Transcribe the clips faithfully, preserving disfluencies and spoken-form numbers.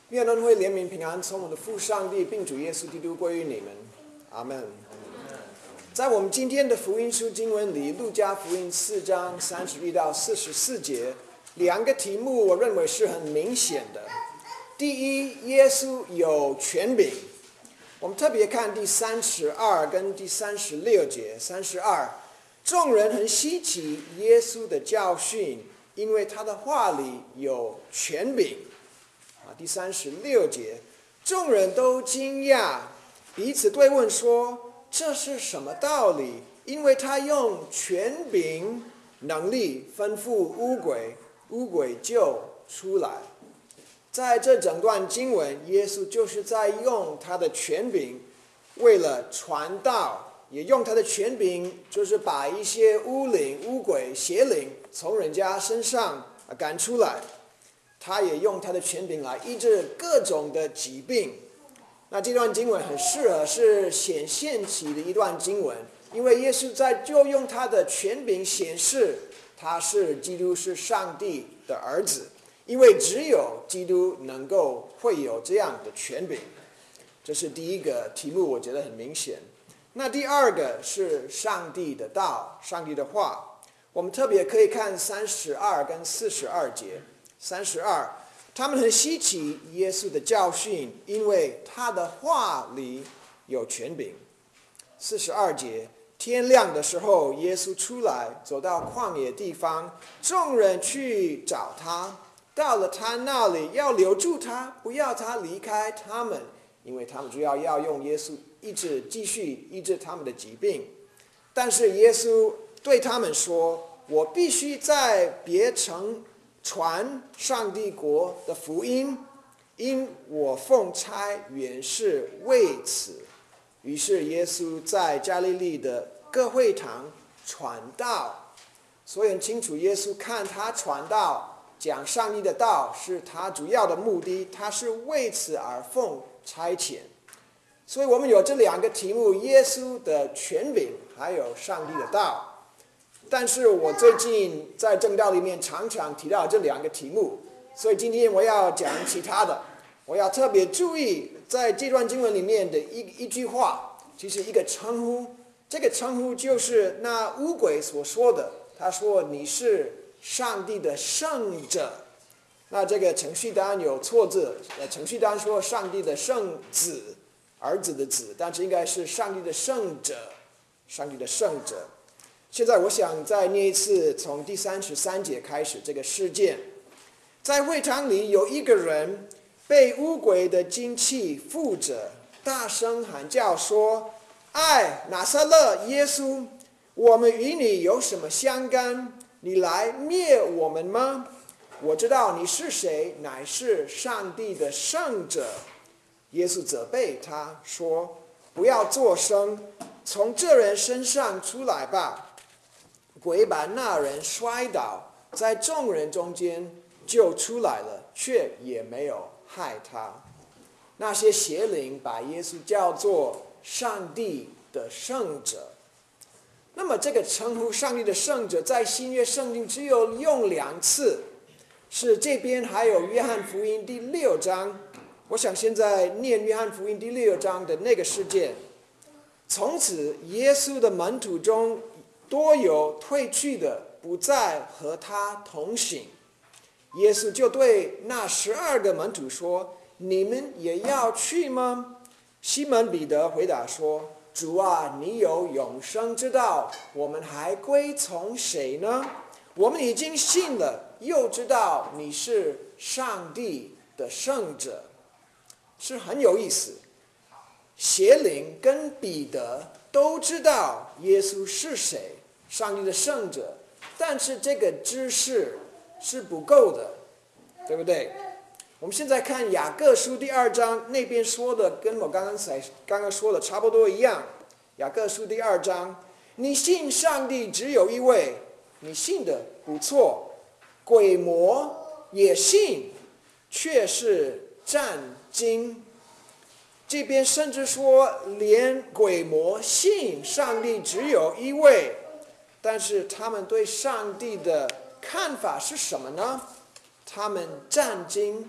愿恩惠怜悯平安从我们的父上帝并主耶稣基督归于你们，阿们。在我们今天的福音书经文里，路加福音四章三十一到四十四节，两个题目我认为是很明显的。第一，耶稣有权柄。我们特别看第三十二跟第三十六节。三十二，众人很稀奇耶稣的教训，因为他的话里有权柄。第三十六节，众人都惊讶，彼此对问说：“这是什么道理？因为他用权柄、能力吩咐污鬼，污鬼就出来。”在这整段经文，耶稣就是在用他的权柄，为了传道，也用他的权柄，就是把一些污灵、污鬼、邪灵从人家身上赶出来。他也用他的权柄来医治各种的疾病。那这段经文很适合是显现期的一段经文，因为耶稣在就用他的权柄显示他是基督，是上帝的儿子，因为只有基督能够会有这样的权柄。这是第一个题目，我觉得很明显。那第二个是上帝的道，上帝的话。我们特别可以看三十二跟四十二节。三十二，他们很稀奇耶稣的教训，因为他的话里有权柄。四十二节，天亮的时候，耶稣出来，走到旷野地方，众人去找他，到了他那里，要留住他，不要他离开他们，因为他们主要要用耶稣医治，继续医治他们的疾病。但是耶稣对他们说：“我必须在别城传上帝国的福音，因我奉差原是为此。”于是耶稣在加利利的各会堂传道。所以很清楚，耶稣看他传道，讲上帝的道是他主要的目的，他是为此而奉差遣。所以我们有这两个题目：耶稣的权柄，还有上帝的道。但是我最近在正道里面常常提到这两个题目，所以今天我要讲其他的。我要特别注意在这段经文里面的一一句话，其实一个称呼。这个称呼就是那污鬼所说的，他说：“你是上帝的圣者。”那这个程序单有错字，程序单说上帝的圣子，儿子的子，但是应该是上帝的圣者，上帝的圣者。现在我想再念一次，从第三十三节开始这个事件。在会堂里有一个人被污鬼的精气附着，大声喊叫说：“哎，拿撒勒耶稣，我们与你有什么相干？你来灭我们吗？我知道你是谁，乃是上帝的圣者。”耶稣责备他说：“不要作声，从这人身上出来吧。”鬼把那人摔倒，在众人中间就出来了，却也没有害他。那些邪灵把耶稣叫做上帝的圣者。那么这个称呼上帝的圣者，在新约圣经只有用两次，是这边还有约翰福音第六章。我想现在念约翰福音第六章的那个事件。从此耶稣的门徒中多有退去的，不再和他同行。耶稣就对那十二个门徒说：“你们也要去吗？”西门彼得回答说：“主啊，你有永生之道，我们还归从谁呢？我们已经信了，又知道你是上帝的圣者。”是很有意思。邪灵跟彼得都知道耶稣是谁，上帝的圣者，但是这个知识是不够的，对不对？我们现在看雅各书第二章，那边说的跟我刚刚才刚刚说的差不多一样。雅各书第二章，你信上帝只有一位，你信的不错，鬼魔也信，却是战惊。这边甚至说，连鬼魔信上帝只有一位，但是他们对上帝的看法是什么呢？他们战惊，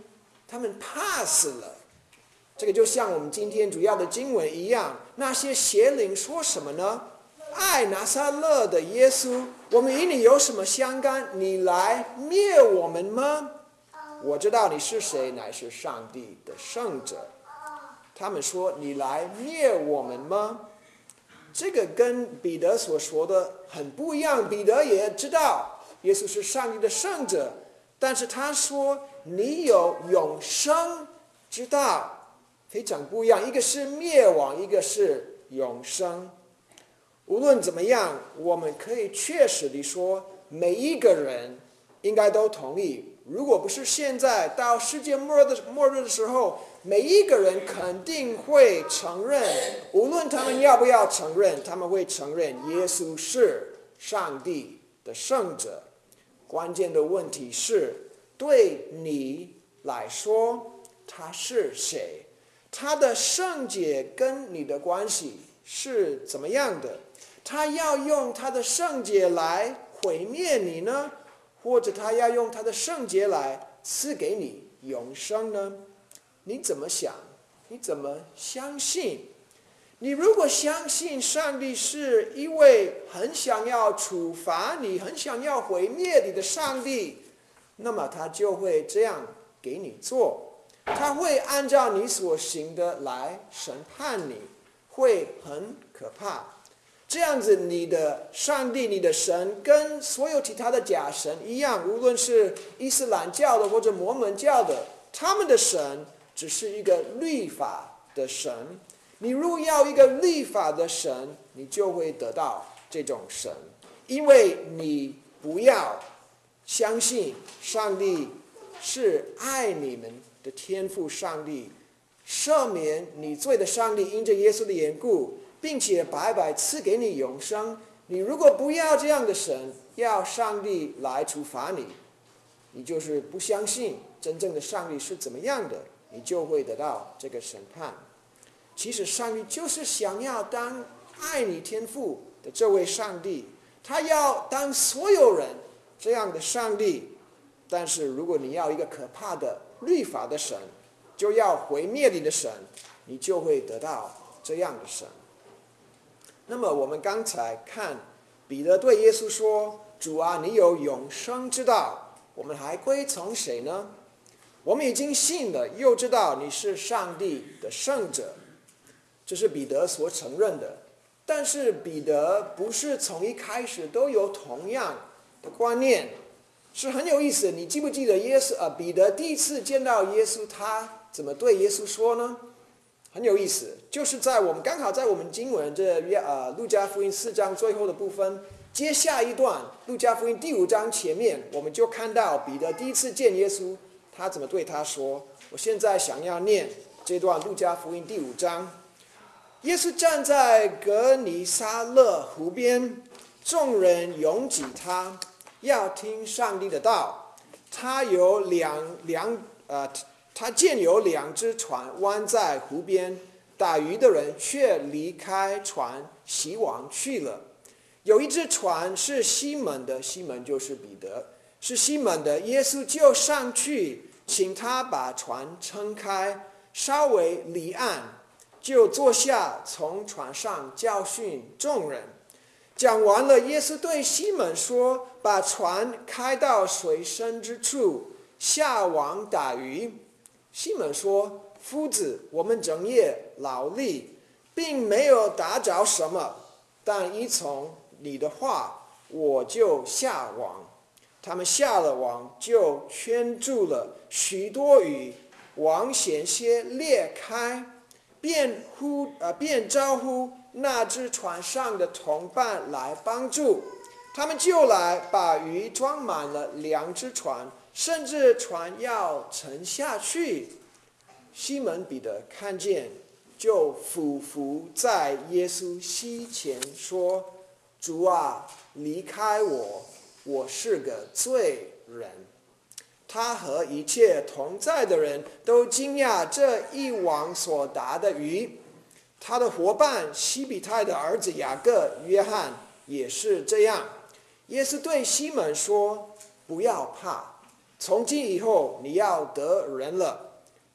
他们怕死了。这个就像我们今天主要的经文一样，那些邪灵说什么呢？爱拿撒勒的耶稣，我们与你有什么相干？你来灭我们吗？我知道你是谁，乃是上帝的圣者。他们说：你来灭我们吗？这个跟彼得所说的很不一样。彼得也知道耶稣是上帝的圣者，但是他说你有永生之道，非常不一样。一个是灭亡，一个是永生。无论怎么样，我们可以确实地说，每一个人应该都同意，如果不是现在，到世界末日的末日的时候，每一个人肯定会承认，无论他们要不要承认，他们会承认耶稣是上帝的圣者。关键的问题是，对你来说，他是谁？他的圣洁跟你的关系是怎么样的？他要用他的圣洁来毁灭你呢，或者他要用他的圣洁来赐给你永生呢？你怎么想？你怎么相信？你如果相信上帝是一位很想要处罚你、很想要毁灭你的上帝，那么他就会这样给你做，他会按照你所行的来审判你，会很可怕。这样子，你的上帝、你的神跟所有其他的假神一样，无论是伊斯兰教的或者摩门教的，他们的神只是一个律法的神。你如果要一个律法的神，你就会得到这种神，因为你不要相信上帝是爱你们的天父上帝，赦免你罪的上帝，因着耶稣的缘故，并且白白赐给你永生。你如果不要这样的神，要上帝来处罚你，你就是不相信真正的上帝是怎么样的，你就会得到这个审判。其实上帝就是想要当爱你天父的这位上帝，他要当所有人这样的上帝。但是如果你要一个可怕的律法的神，就要毁灭你的神，你就会得到这样的神。那么我们刚才看彼得对耶稣说：主啊，你有永生之道，我们还归从谁呢？我们已经信了，又知道你是上帝的圣者，这是彼得所承认的。但是彼得不是从一开始都有同样的观念，是很有意思。你记不记得耶稣呃，彼得第一次见到耶稣，他怎么对耶稣说呢？很有意思，就是在我们刚好在我们经文这约呃路加福音四章最后的部分，接下一段路加福音第五章前面，我们就看到彼得第一次见耶稣，他怎么对他说。我现在想要念这段路加福音第五章。耶稣站在革尼撒勒湖边，众人拥挤他，要听上帝的道。他有两两呃。他见有两只船弯在湖边，打鱼的人却离开船洗网去了。有一只船是西门的，西门就是彼得，是西门的，耶稣就上去请他把船撑开，稍微离岸，就坐下，从船上教训众人。讲完了，耶稣对西门说：把船开到水深之处，下网打鱼。西门说：夫子，我们整夜劳力，并没有打着什么，但依从你的话，我就下网。他们下了网，就圈住了许多鱼，网险些裂开，便呼呃便招呼那只船上的同伴来帮助。他们就来，把鱼装满了两只船，甚至船要沉下去。西门彼得看见，就俯伏在耶稣膝前说：主啊，离开我，我是个罪人。他和一切同在的人都惊讶这一网所打的鱼。他的伙伴西比泰的儿子雅各、约翰也是这样。耶稣对西门说：不要怕，从今以后你要得人了。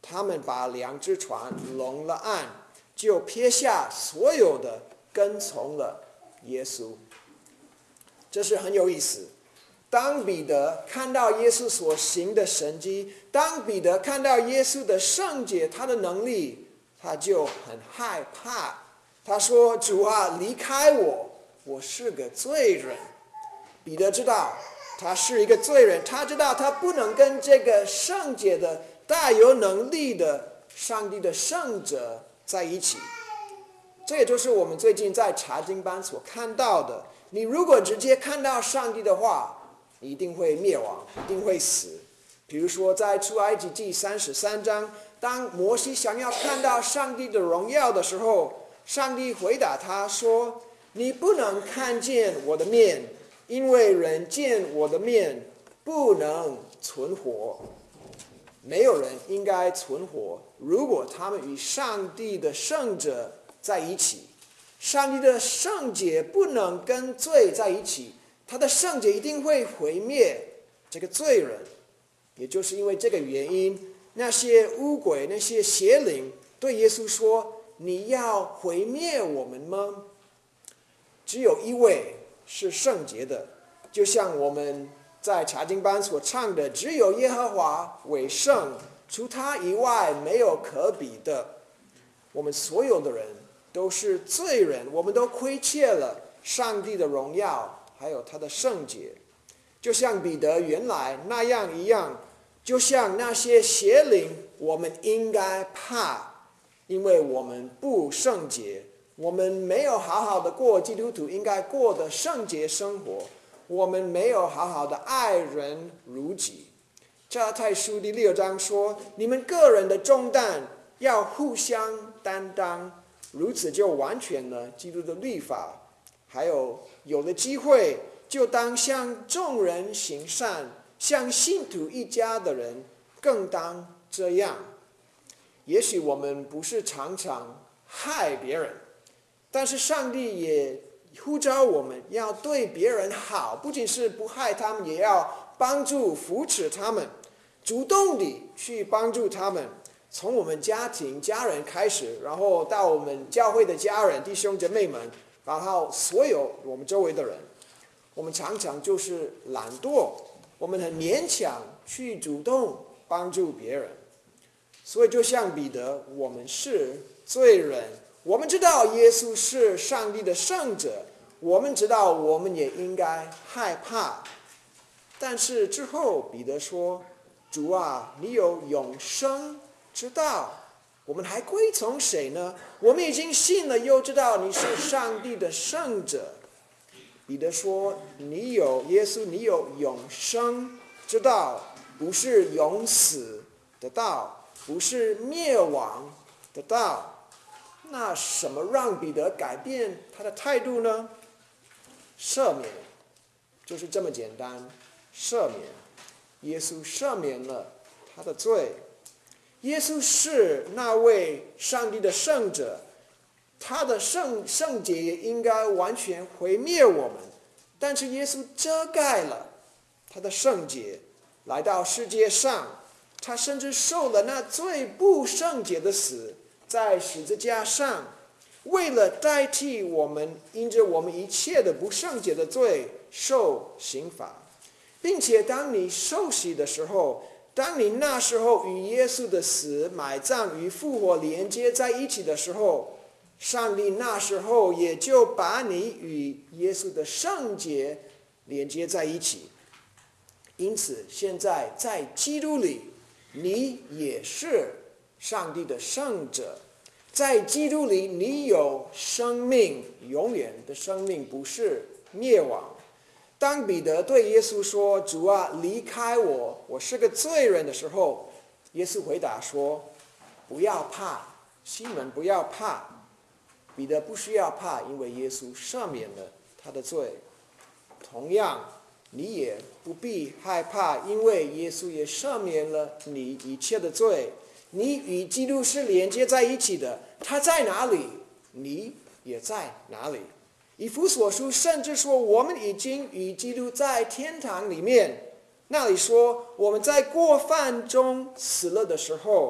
他们把两只船拢了岸，就撇下所有的，跟从了耶稣。这是很有意思。当彼得看到耶稣所行的神迹，当彼得看到耶稣的圣洁，他的能力，他就很害怕。他说：主啊，离开我，我是个罪人。彼得知道他是一个罪人，他知道他不能跟这个圣洁的、大有能力的上帝的圣者在一起。这也就是我们最近在查经班所看到的。你如果直接看到上帝的话，你一定会灭亡，一定会死。比如说在出埃及记三十三章，当摩西想要看到上帝的荣耀的时候，上帝回答他说：你不能看见我的面，因为人见我的面不能存活。没有人应该存活，如果他们与上帝的圣者在一起。上帝的圣洁不能跟罪在一起，他的圣洁一定会毁灭这个罪人。也就是因为这个原因，那些污鬼、那些邪灵对耶稣说：你要毁灭我们吗？只有一位是圣洁的，就像我们在查经班所唱的：只有耶和华为圣，除他以外没有可比的。我们所有的人都是罪人，我们都亏欠了上帝的荣耀，还有他的圣洁。就像彼得原来那样一样，就像那些邪灵，我们应该怕，因为我们不圣洁，我们没有好好的过基督徒应该过的圣洁生活，我们没有好好的爱人如己。加拉太书第六章说：你们个人的重担要互相担当，如此就完全了基督的律法。还有有了机会，就当向众人行善，向信徒一家的人更当这样。也许我们不是常常害别人，但是上帝也呼召我们要对别人好，不仅是不害他们，也要帮助扶持他们，主动地去帮助他们。从我们家庭家人开始，然后到我们教会的家人弟兄姐妹们，然后所有我们周围的人，我们常常就是懒惰，我们很勉强去主动帮助别人。所以就像彼得，我们是罪人，我们知道耶稣是上帝的圣者，我们知道我们也应该害怕。但是之后彼得说：主啊，你有永生之道，我们还归从谁呢？我们已经信了，又知道你是上帝的圣者。彼得说：你有耶稣，你有永生之道，不是永死的道，不是灭亡的道。那什么让彼得改变他的态度呢？赦免，就是这么简单。赦免，耶稣赦免了他的罪。耶稣是那位上帝的圣者，他的圣圣洁也应该完全毁灭我们，但是耶稣遮盖了他的圣洁，来到世界上，他甚至受了那最不圣洁的死，在十字架上，为了代替我们因着我们一切的不圣洁的罪受刑罚。并且当你受洗的时候，当你那时候与耶稣的死、埋葬与复活连接在一起的时候，上帝那时候也就把你与耶稣的圣洁连接在一起。因此现在在基督里，你也是上帝的圣者。在基督里你有生命，永远的生命，不是灭亡。当彼得对耶稣说：主啊，离开我，我是个罪人的时候，耶稣回答说：不要怕，西门，不要怕。彼得不需要怕，因为耶稣赦免了他的罪。同样，你也不必害怕，因为耶稣也赦免了你一切的罪。你与基督是连接在一起的，他在哪里，你也在哪里。以弗所书甚至说，我们已经与基督在天堂里面。那里说，我们在过犯中死了的时候，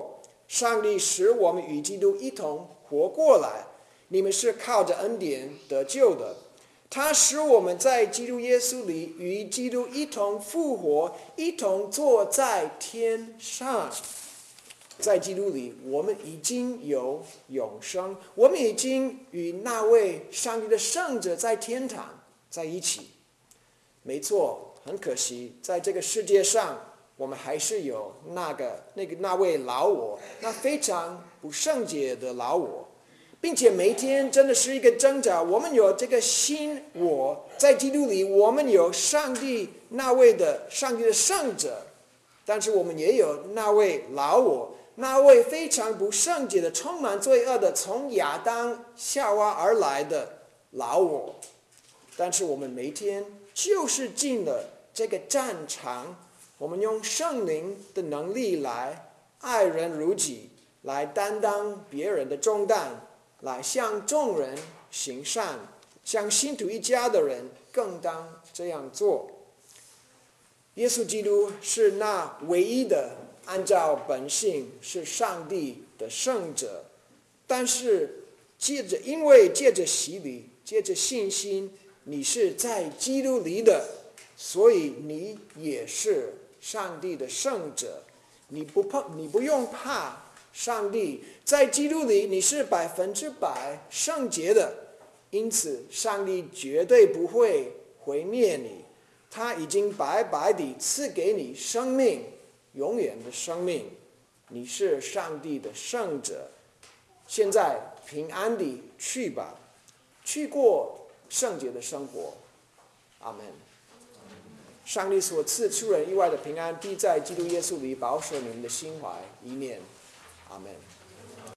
上帝使我们与基督一同活过来，你们是靠着恩典得救的。他使我们在基督耶稣里与基督一同复活，一同坐在天上。在基督里，我们已经有永生，我们已经与那位上帝的圣者在天堂在一起。没错，很可惜，在这个世界上，我们还是有那个那个那位老我，那非常不圣洁的老我，并且每天真的是一个挣扎。我们有这个新我，在基督里，我们有上帝那位的上帝的圣者，但是我们也有那位老我。那位非常不圣洁的、充满罪恶的，从亚当夏娃而来的老我，但是我们每天就是进了这个战场，我们用圣灵的能力来爱人如己，来担当别人的重担，来向众人行善，向信徒一家的人更当这样做。耶稣基督是那唯一的按照本性是上帝的圣者，但是借着因为借着洗礼，借着信心，你是在基督里的，所以你也是上帝的圣者。你不怕，你不用怕上帝，在基督里你是百分之百圣洁的，因此上帝绝对不会毁灭你，他已经白白地赐给你生命，永远的生命。你是上帝的圣者。现在平安地去吧，去过圣洁的生活。阿们。上帝所赐出人意外的平安，必在基督耶稣里保守你们的心怀意念。阿们。